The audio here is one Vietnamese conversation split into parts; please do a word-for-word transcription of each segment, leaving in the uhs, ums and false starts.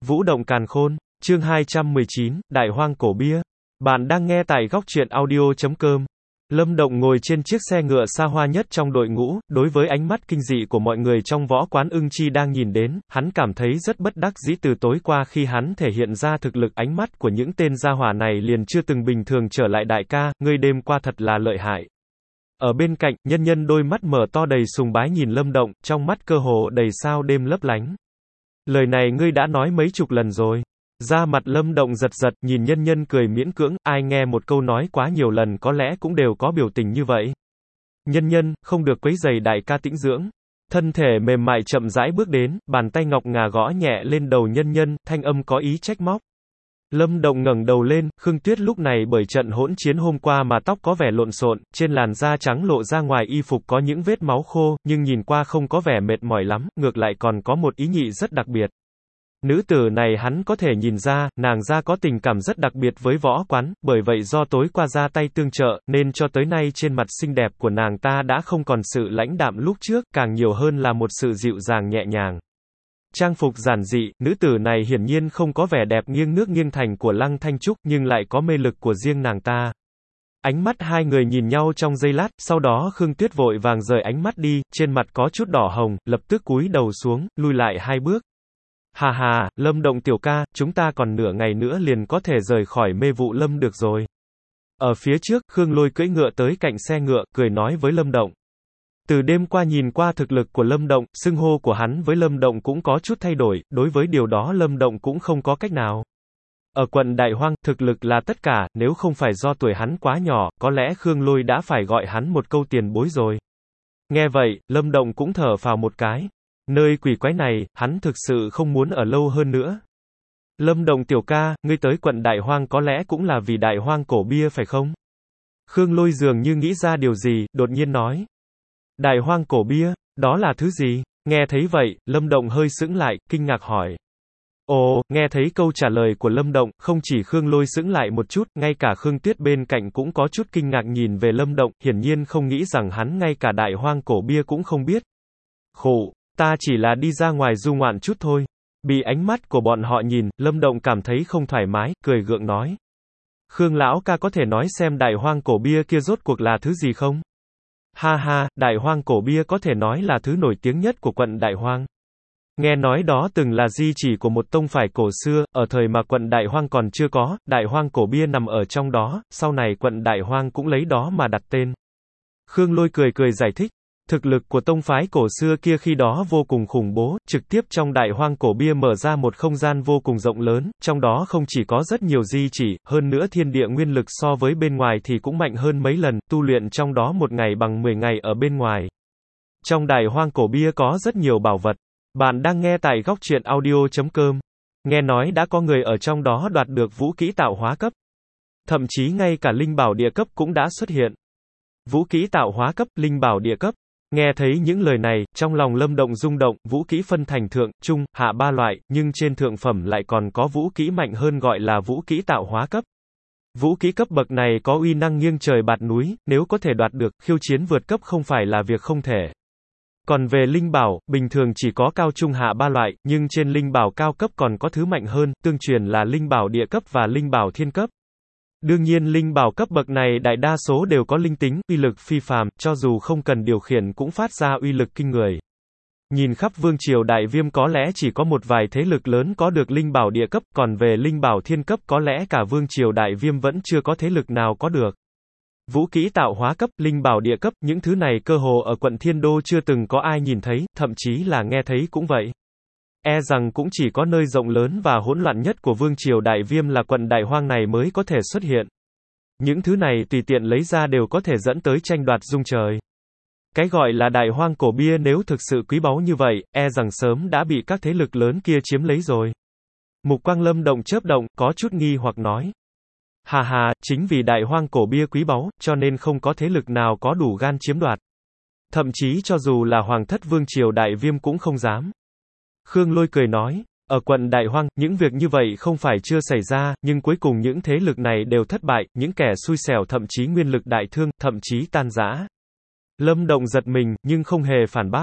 Vũ động càn khôn, chương hai trăm mười chín, Đại hoang cổ bia. Bạn đang nghe tại góc truyện audio chấm com. Lâm Động ngồi trên chiếc xe ngựa xa hoa nhất trong đội ngũ, đối với ánh mắt kinh dị của mọi người trong võ quán ưng chi đang nhìn đến, hắn cảm thấy rất bất đắc dĩ. Từ tối qua khi hắn thể hiện ra thực lực, ánh mắt của những tên gia hỏa này liền chưa từng bình thường trở lại. Đại ca, ngươi đêm qua thật là lợi hại. Ở bên cạnh, nhân nhân đôi mắt mở to đầy sùng bái nhìn Lâm Động, trong mắt cơ hồ đầy sao đêm lấp lánh. Lời này ngươi đã nói mấy chục lần rồi. Da mặt Lâm Động giật giật, nhìn nhân nhân cười miễn cưỡng, ai nghe một câu nói quá nhiều lần có lẽ cũng đều có biểu tình như vậy. Nhân nhân, không được quấy rầy đại ca tĩnh dưỡng. Thân thể mềm mại chậm rãi bước đến, bàn tay ngọc ngà gõ nhẹ lên đầu nhân nhân, thanh âm có ý trách móc. Lâm Động ngẩng đầu lên, Khương Tuyết lúc này bởi trận hỗn chiến hôm qua mà tóc có vẻ lộn xộn, trên làn da trắng lộ ra ngoài y phục có những vết máu khô, nhưng nhìn qua không có vẻ mệt mỏi lắm, ngược lại còn có một ý nhị rất đặc biệt. Nữ tử này hắn có thể nhìn ra, nàng ra có tình cảm rất đặc biệt với võ quán, bởi vậy do tối qua ra tay tương trợ, nên cho tới nay trên mặt xinh đẹp của nàng ta đã không còn sự lãnh đạm lúc trước, càng nhiều hơn là một sự dịu dàng nhẹ nhàng. Trang phục giản dị, nữ tử này hiển nhiên không có vẻ đẹp nghiêng nước nghiêng thành của Lăng Thanh Trúc, nhưng lại có mê lực của riêng nàng ta. Ánh mắt hai người nhìn nhau trong giây lát, sau đó Khương Tuyết vội vàng rời ánh mắt đi, trên mặt có chút đỏ hồng, lập tức cúi đầu xuống, lui lại hai bước. Hà hà, Lâm Động tiểu ca, chúng ta còn nửa ngày nữa liền có thể rời khỏi mê vụ lâm được rồi. Ở phía trước, Khương Lôi cưỡi ngựa tới cạnh xe ngựa, cười nói với Lâm Động. Từ đêm qua nhìn qua thực lực của Lâm Động, xưng hô của hắn với Lâm Động cũng có chút thay đổi, đối với điều đó Lâm Động cũng không có cách nào. Ở quận Đại Hoang, thực lực là tất cả, nếu không phải do tuổi hắn quá nhỏ, có lẽ Khương Lôi đã phải gọi hắn một câu tiền bối rồi. Nghe vậy, Lâm Động cũng thở phào một cái. Nơi quỷ quái này, hắn thực sự không muốn ở lâu hơn nữa. Lâm Động tiểu ca, ngươi tới quận Đại Hoang có lẽ cũng là vì Đại Hoang cổ bia phải không? Khương Lôi dường như nghĩ ra điều gì, đột nhiên nói. Đại Hoang cổ bia, đó là thứ gì? Nghe thấy vậy, Lâm Động hơi sững lại, kinh ngạc hỏi. Ồ, nghe thấy câu trả lời của Lâm Động, không chỉ Khương Lôi sững lại một chút, ngay cả Khương Tuyết bên cạnh cũng có chút kinh ngạc nhìn về Lâm Động, hiển nhiên không nghĩ rằng hắn ngay cả Đại Hoang cổ bia cũng không biết. Khổ, ta chỉ là đi ra ngoài du ngoạn chút thôi. Bị ánh mắt của bọn họ nhìn, Lâm Động cảm thấy không thoải mái, cười gượng nói. Khương lão ca có thể nói xem Đại Hoang cổ bia kia rốt cuộc là thứ gì không? Ha ha, Đại Hoang cổ bia có thể nói là thứ nổi tiếng nhất của quận Đại Hoang. Nghe nói đó từng là di chỉ của một tông phái cổ xưa, ở thời mà quận Đại Hoang còn chưa có, Đại Hoang cổ bia nằm ở trong đó, sau này quận Đại Hoang cũng lấy đó mà đặt tên. Khương Lôi cười cười giải thích. Thực lực của tông phái cổ xưa kia khi đó vô cùng khủng bố, trực tiếp trong Đại Hoang cổ bia mở ra một không gian vô cùng rộng lớn, trong đó không chỉ có rất nhiều di chỉ, hơn nữa thiên địa nguyên lực so với bên ngoài thì cũng mạnh hơn mấy lần, tu luyện trong đó một ngày bằng mười ngày ở bên ngoài. Trong Đại Hoang cổ bia có rất nhiều bảo vật. Bạn đang nghe tại góc truyện audio chấm com. Nghe nói đã có người ở trong đó đoạt được vũ kỹ tạo hóa cấp. Thậm chí ngay cả linh bảo địa cấp cũng đã xuất hiện. Vũ kỹ tạo hóa cấp, linh bảo địa cấp. Nghe thấy những lời này, trong lòng Lâm Động rung động, vũ kỹ phân thành thượng, trung, hạ ba loại, nhưng trên thượng phẩm lại còn có vũ kỹ mạnh hơn gọi là vũ kỹ tạo hóa cấp. Vũ kỹ cấp bậc này có uy năng nghiêng trời bạt núi, nếu có thể đoạt được, khiêu chiến vượt cấp không phải là việc không thể. Còn về linh bảo, bình thường chỉ có cao trung hạ ba loại, nhưng trên linh bảo cao cấp còn có thứ mạnh hơn, tương truyền là linh bảo địa cấp và linh bảo thiên cấp. Đương nhiên linh bảo cấp bậc này đại đa số đều có linh tính, uy lực phi phàm, cho dù không cần điều khiển cũng phát ra uy lực kinh người. Nhìn khắp vương triều Đại Viêm có lẽ chỉ có một vài thế lực lớn có được linh bảo địa cấp, còn về linh bảo thiên cấp có lẽ cả vương triều Đại Viêm vẫn chưa có thế lực nào có được. Vũ kỹ tạo hóa cấp, linh bảo địa cấp, những thứ này cơ hồ ở quận Thiên Đô chưa từng có ai nhìn thấy, thậm chí là nghe thấy cũng vậy. E rằng cũng chỉ có nơi rộng lớn và hỗn loạn nhất của vương triều Đại Viêm là quận Đại Hoang này mới có thể xuất hiện. Những thứ này tùy tiện lấy ra đều có thể dẫn tới tranh đoạt rung trời. Cái gọi là Đại Hoang cổ bia nếu thực sự quý báu như vậy, e rằng sớm đã bị các thế lực lớn kia chiếm lấy rồi. Mục quang Lâm Động chớp động, có chút nghi hoặc nói. Hà hà, chính vì Đại Hoang cổ bia quý báu, cho nên không có thế lực nào có đủ gan chiếm đoạt. Thậm chí cho dù là Hoàng thất vương triều Đại Viêm cũng không dám. Khương Lôi cười nói, ở quận Đại Hoang, những việc như vậy không phải chưa xảy ra, nhưng cuối cùng những thế lực này đều thất bại, những kẻ xui xẻo thậm chí nguyên lực đại thương, thậm chí tan rã. Lâm Động giật mình, nhưng không hề phản bác.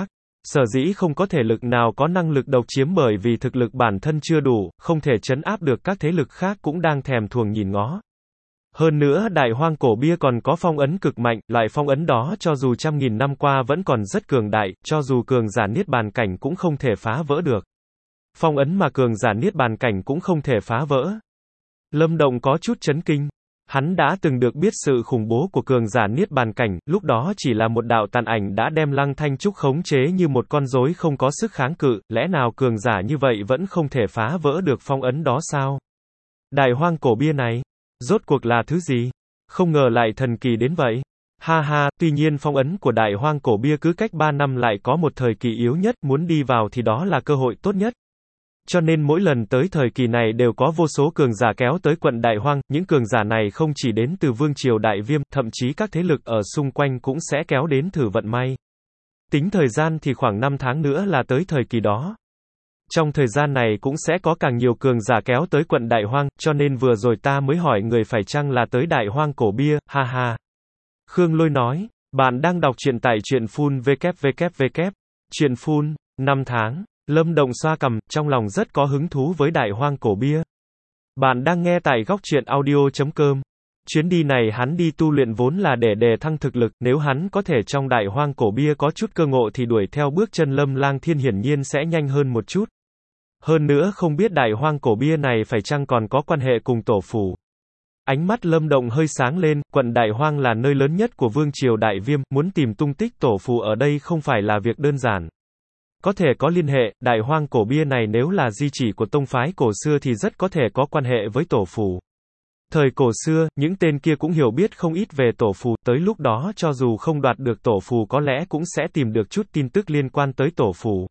Sở dĩ không có thể lực nào có năng lực độc chiếm bởi vì thực lực bản thân chưa đủ, không thể trấn áp được các thế lực khác cũng đang thèm thuồng nhìn ngó. Hơn nữa đại hoang cổ bia còn có phong ấn cực mạnh, loại phong ấn đó cho dù trăm nghìn năm qua vẫn còn rất cường đại, cho dù cường giả niết bàn cảnh cũng không thể phá vỡ được. Phong ấn mà cường giả niết bàn cảnh cũng không thể phá vỡ. Lâm Động có chút chấn kinh. Hắn đã từng được biết sự khủng bố của cường giả niết bàn cảnh, lúc đó chỉ là một đạo tàn ảnh đã đem Lăng Thanh Trúc khống chế như một con rối không có sức kháng cự, lẽ nào cường giả như vậy vẫn không thể phá vỡ được phong ấn đó sao? Đại hoang cổ bia này, rốt cuộc là thứ gì? Không ngờ lại thần kỳ đến vậy. Ha ha, tuy nhiên phong ấn của đại hoang cổ bia cứ cách ba năm lại có một thời kỳ yếu nhất, muốn đi vào thì đó là cơ hội tốt nhất. Cho nên mỗi lần tới thời kỳ này đều có vô số cường giả kéo tới quận Đại Hoang, những cường giả này không chỉ đến từ Vương Triều Đại Viêm, thậm chí các thế lực ở xung quanh cũng sẽ kéo đến thử vận may. Tính thời gian thì khoảng năm tháng nữa là tới thời kỳ đó. Trong thời gian này cũng sẽ có càng nhiều cường giả kéo tới quận Đại Hoang, cho nên vừa rồi ta mới hỏi người phải chăng là tới Đại Hoang cổ bia, ha ha. Khương Lôi nói, bạn đang đọc truyện tại truyện phun www. Truyện phun, năm tháng. Lâm Động xoa cằm, trong lòng rất có hứng thú với đại hoang cổ bia. Bạn đang nghe tại góc truyện audio chấm com. Chuyến đi này hắn đi tu luyện vốn là để đề thăng thực lực, nếu hắn có thể trong đại hoang cổ bia có chút cơ ngộ thì đuổi theo bước chân Lâm Lang Thiên hiển nhiên sẽ nhanh hơn một chút. Hơn nữa không biết đại hoang cổ bia này phải chăng còn có quan hệ cùng tổ phủ. Ánh mắt Lâm Động hơi sáng lên, quận Đại Hoang là nơi lớn nhất của Vương Triều Đại Viêm, muốn tìm tung tích tổ phù ở đây không phải là việc đơn giản. Có thể có liên hệ, đại hoang cổ bia này nếu là di chỉ của tông phái cổ xưa thì rất có thể có quan hệ với tổ phù. Thời cổ xưa, những tên kia cũng hiểu biết không ít về tổ phù, tới lúc đó cho dù không đoạt được tổ phù có lẽ cũng sẽ tìm được chút tin tức liên quan tới tổ phù.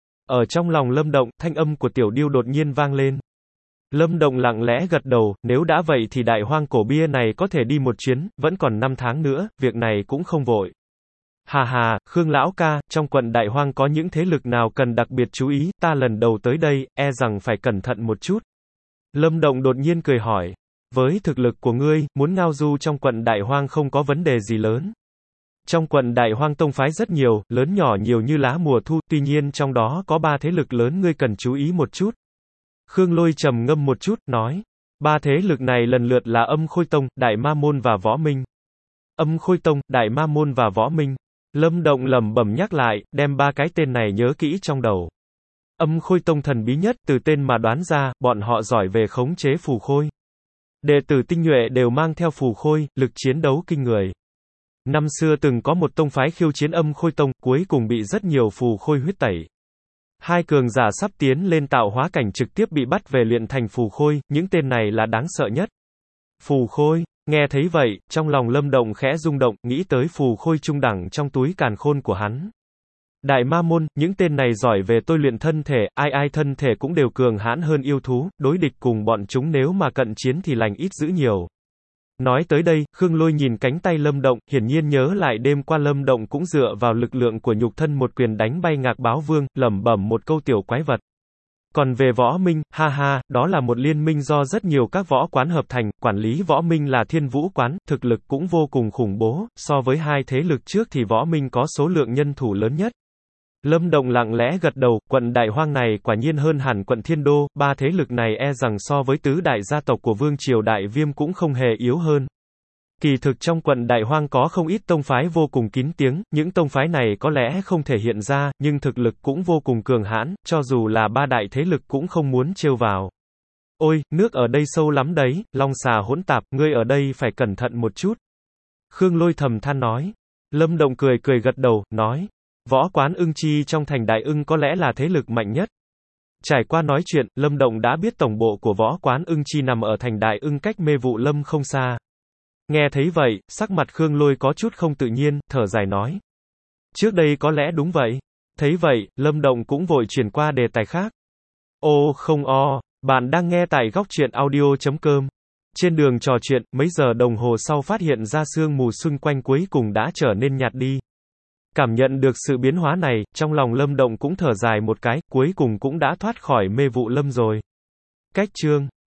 Ở trong lòng Lâm Động, thanh âm của Tiểu Điêu đột nhiên vang lên. Lâm Động lặng lẽ gật đầu, nếu đã vậy thì đại hoang cổ bia này có thể đi một chuyến, vẫn còn năm tháng nữa, việc này cũng không vội. Hà hà, Khương lão ca, trong quận Đại Hoang có những thế lực nào cần đặc biệt chú ý, ta lần đầu tới đây, e rằng phải cẩn thận một chút. Lâm Động đột nhiên cười hỏi, với thực lực của ngươi, muốn ngao du trong quận Đại Hoang không có vấn đề gì lớn. Trong quận Đại Hoang tông phái rất nhiều, lớn nhỏ nhiều như lá mùa thu, tuy nhiên trong đó có ba thế lực lớn ngươi cần chú ý một chút. Khương Lôi trầm ngâm một chút, nói, ba thế lực này lần lượt là Âm Khôi Tông, Đại Ma Môn và Võ Minh. Âm Khôi Tông, Đại Ma Môn và Võ Minh. Lâm Động lẩm bẩm nhắc lại, đem ba cái tên này nhớ kỹ trong đầu. Âm Khôi Tông thần bí nhất, từ tên mà đoán ra, bọn họ giỏi về khống chế phù khôi. Đệ tử tinh nhuệ đều mang theo phù khôi, lực chiến đấu kinh người. Năm xưa từng có một tông phái khiêu chiến Âm Khôi Tông, cuối cùng bị rất nhiều phù khôi huyết tẩy. Hai cường giả sắp tiến lên tạo hóa cảnh trực tiếp bị bắt về luyện thành phù khôi, những tên này là đáng sợ nhất. Phù khôi. Nghe thấy vậy, trong lòng Lâm Động khẽ rung động, nghĩ tới phù khôi trung đẳng trong túi càn khôn của hắn. Đại Ma Môn, những tên này giỏi về tôi luyện thân thể, ai ai thân thể cũng đều cường hãn hơn yêu thú, đối địch cùng bọn chúng nếu mà cận chiến thì lành ít dữ nhiều. Nói tới đây, Khương Lôi nhìn cánh tay Lâm Động, hiển nhiên nhớ lại đêm qua Lâm Động cũng dựa vào lực lượng của nhục thân một quyền đánh bay Ngạc Báo Vương, lẩm bẩm một câu tiểu quái vật. Còn về Võ Minh, ha ha, đó là một liên minh do rất nhiều các võ quán hợp thành, quản lý Võ Minh là Thiên Vũ Quán, thực lực cũng vô cùng khủng bố, so với hai thế lực trước thì Võ Minh có số lượng nhân thủ lớn nhất. Lâm Động lặng lẽ gật đầu, quận Đại Hoang này quả nhiên hơn hẳn quận Thiên Đô, ba thế lực này e rằng so với tứ đại gia tộc của Vương Triều Đại Viêm cũng không hề yếu hơn. Kỳ thực trong quận Đại Hoang có không ít tông phái vô cùng kín tiếng, những tông phái này có lẽ không thể hiện ra, nhưng thực lực cũng vô cùng cường hãn, cho dù là ba đại thế lực cũng không muốn trêu vào. Ôi, nước ở đây sâu lắm đấy, long xà hỗn tạp, ngươi ở đây phải cẩn thận một chút. Khương Lôi thầm than nói. Lâm Động cười cười gật đầu, nói, võ quán Ưng Chi trong thành Đại Ưng có lẽ là thế lực mạnh nhất. Trải qua nói chuyện, Lâm Động đã biết tổng bộ của võ quán Ưng Chi nằm ở thành Đại Ưng cách Mê Vụ Lâm không xa. Nghe thấy vậy, sắc mặt Khương Lôi có chút không tự nhiên, thở dài nói. Trước đây có lẽ đúng vậy. Thấy vậy, Lâm Động cũng vội chuyển qua đề tài khác. Ô không o, bạn đang nghe tại góc truyện audio chấm com. Trên đường trò chuyện, mấy giờ đồng hồ sau phát hiện ra sương mù xung quanh cuối cùng đã trở nên nhạt đi. Cảm nhận được sự biến hóa này, trong lòng Lâm Động cũng thở dài một cái, cuối cùng cũng đã thoát khỏi Mê Vụ Lâm rồi. Cách chương